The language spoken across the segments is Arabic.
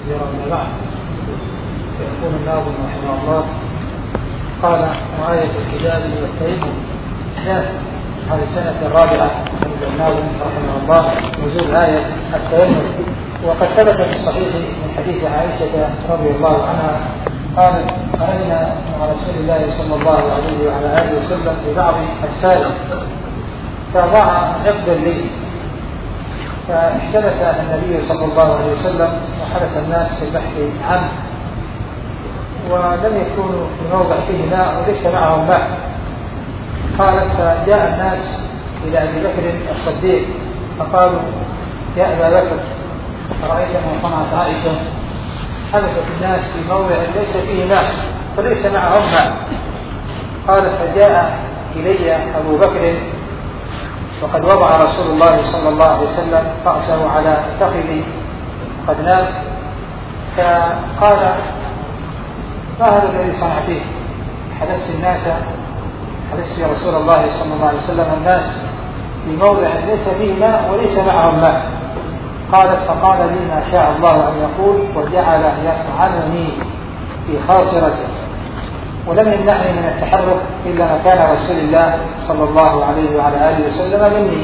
كثيرا من بعد. يقول الناظم رحمه الله: قال: وآية الحجاب والتيمم إحداث هذه السنة الرابعة عند الناظم رحمه الله نزول آية التيمم. وقد ثبت في الصحيح من حديث عائشة رضي الله عنها قالت: خرجنا مع رسول الله صلى الله عليه وعلى آله وسلم في بعض السائل فضاع عقدا لي، فاحتبس النبي صلى الله عليه وسلم وحبس الناس في البحث عنه، ولم يكونوا في موضع فيه ماء وليس معهم ماء. قالت: فجاء الناس إلى أبي بكر الصديق فقالوا: يا أبا بكر، رأيت ما صنعت عائشة، حبست الناس في موضع ليس فيه ماء وليس معهم ماء. قالت: فجاء إلي أبو بكر وقد وضع رسول الله صلى الله عليه وسلم رأسه على فخذي وقد نام، فقال: ما هذا الذي صنعتيه؟ حبست يا رسول الله صلى الله عليه وسلم الناس في موضع ليس فيه ماء وليس معهم ماء. قالت: فقال لي ما شاء الله أن يقول، وجعل يطعنني في خاصرته، ولم يمنعني من التحرك إلا مكان رسول الله صلى الله عليه وعلى آله وسلم مني.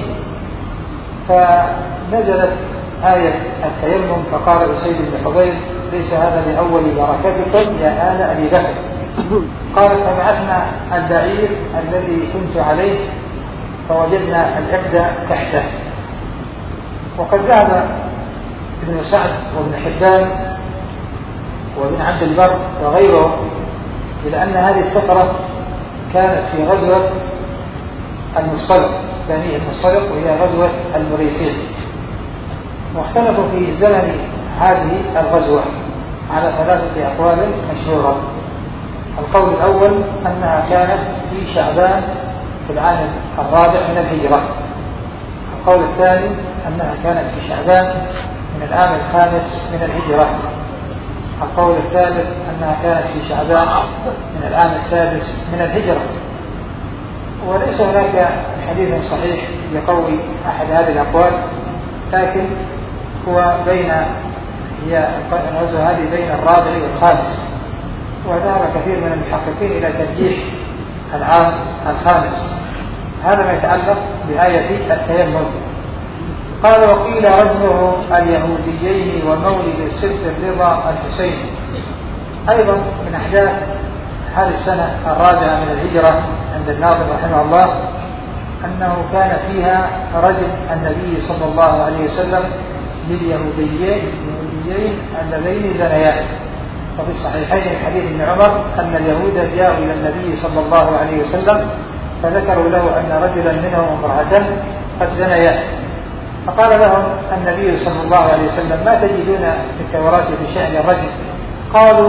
فنزلت آية التيمم فقال أسيد بن حضير: ليس هذا لأول بركتكم يا آل أبي بكر. قال: فبعثنا البعير الذي كنت عليه فوجدنا العقد تحته. وقد ذهب ابن سعد وابن حبان وابن عبد البر وغيرهم إلى أن هذه السفرة كانت في غزوة المصطلق، بني المصطلق، وهي غزوة المريسين. واختلفوا في زمن هذه الغزوة على 3 أقوال مشهورة. القول الأول أنها كانت في شعبان في العام 4 من الهجرة. القول الثاني أنها كانت في شعبان من العام 5 من الهجرة. القول الثالث أنها كانت في شعبان من العام 6 من الهجرة. وليس هناك حديث صحيح يقوي أحد هذه الأقوال، لكن هو هي الغزوة هذه بين 4 و5، وذهب كثير من المحققين إلى ترجيح العام 5. هذا ما يتعلق بآية التيمم. قال: وقيل رجمه اليهوديين ومولد السبت الرضا الحسين. أيضا من أحداث هذه السنة 4 من الهجرة عند الناظم رحمه الله أنه كان فيها رجم النبي صلى الله عليه وسلم لليهوديين اللذين زنيا. وفي الصحيحين من حديث ابن عمر أن اليهود جاءوا إلى النبي صلى الله عليه وسلم فذكروا له أن رجلا منهم وامرأة قد زنيا، فقال لهم النبي صلى الله عليه وسلم: ما تجدون في التوراة في شأن الرجل؟ قالوا: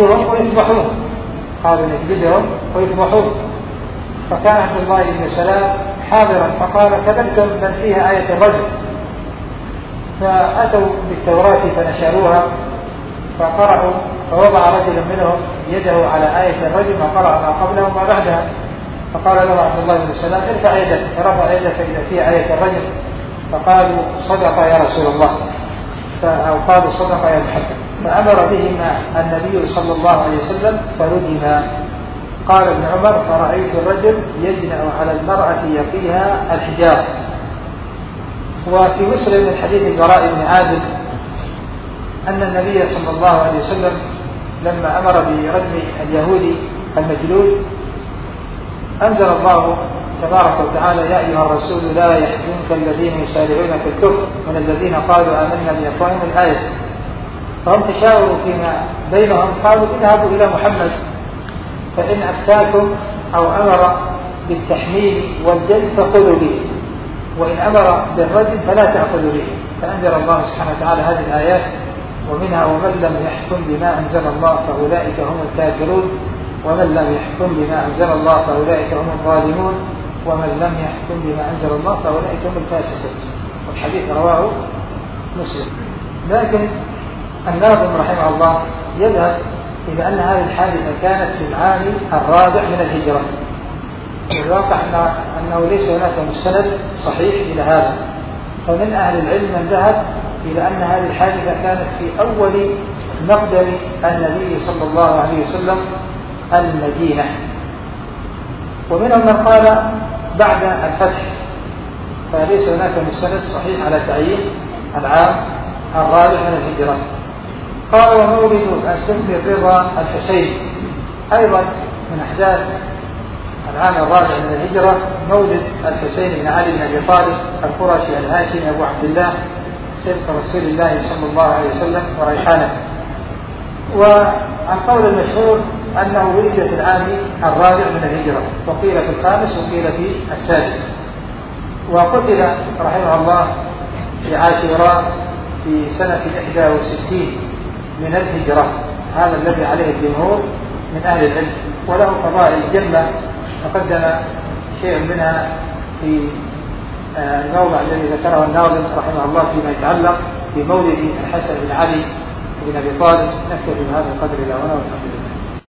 نجلدهم ويذبحون. فكان عبد الله بن سلام حاضرا فقال: كذبتم، بل فيها آية الرجل. فأتوا بالتوراة فنشروها فقرأوا، فوضع رجل منهم يده على آية الرجل وقرأ ما قبله وما بعدها. فقال له عبد الله بن سلام: ارفع يدك، فرفع يدك إذا فيها آية الرجل. فقالوا: صدق يا رسول الله، أو قالوا: صدق يا محمد. فأمر بهما النبي صلى الله عليه وسلم فرجما. قال ابن عمر: فرأيت الرجل يجنأ على المرأة يقيها الحجاب. وفي مسلم من حديث البراء بن عازب أن النبي صلى الله عليه وسلم لما أمر برجم اليهودي المجلود أنزل الله تبارك وتعالى: يا أيها الرسول لا يحزنك الذين يسارعون في الكفر من الذين قالوا آمنا بأفواههم الآية. فهم تشاوروا فيما بينهم قالوا: اذهبوا إلى محمد فإن أفتاكم أو أمر بالتحميل والجلد فخذوا به، وإن أمر بالرجم فلا تأخذوا به. فأنزل الله سبحانه وتعالى هذه الآيات، ومنها: ومن لم يحكم بما أنزل الله فأولئك هم الكافرون، ومن لم يحكم بما أنزل الله فأولئك هم الظالمون، ومن لم يحكم بما أنزل الله فأولئك هم الفاسقون. والحديث رواه مسلم. لكن الناظم رحمه الله يذهب إلى أن هذه الحادثة كانت في العام 4 من الهجرة. الواقع أنه ليس هناك مستند صحيح إلى هذا، فمن أهل العلم من ذهب إلى أن هذه الحادثة كانت في أول مقدم النبي صلى الله عليه وسلم المدينة. ومنهم من قال بعد الفتح، فليس هناك مستند صحيح على تعيين العام الرابع من الهجرة. قال ومولد السبت الرضا الحسين، أيضا من أحداث العام الرابع من الهجرة مولد الحسين بن علي بن أبي طالب القرشي الهاشمي أبو عبد الله سبط رسول الله صلى الله عليه وسلم وريحانه. والقول المشهور أنه ولد في العام الرابع من الهجرة، وقيل في الخامس وقيل في السادس. وقتل رحمه الله في عاشوراء في سنة 61 من الهجرة، هذا الذي عليه الجمهور من أهل العلم، وله فضائل جمة تقدم شيء منها في الموضع الذي ذكره الناظم رحمه الله فيما يتعلق بمولد الحسن بن علي بن أبي طالب. نكتفي بهذا القدر إلى هنا والحمد لله.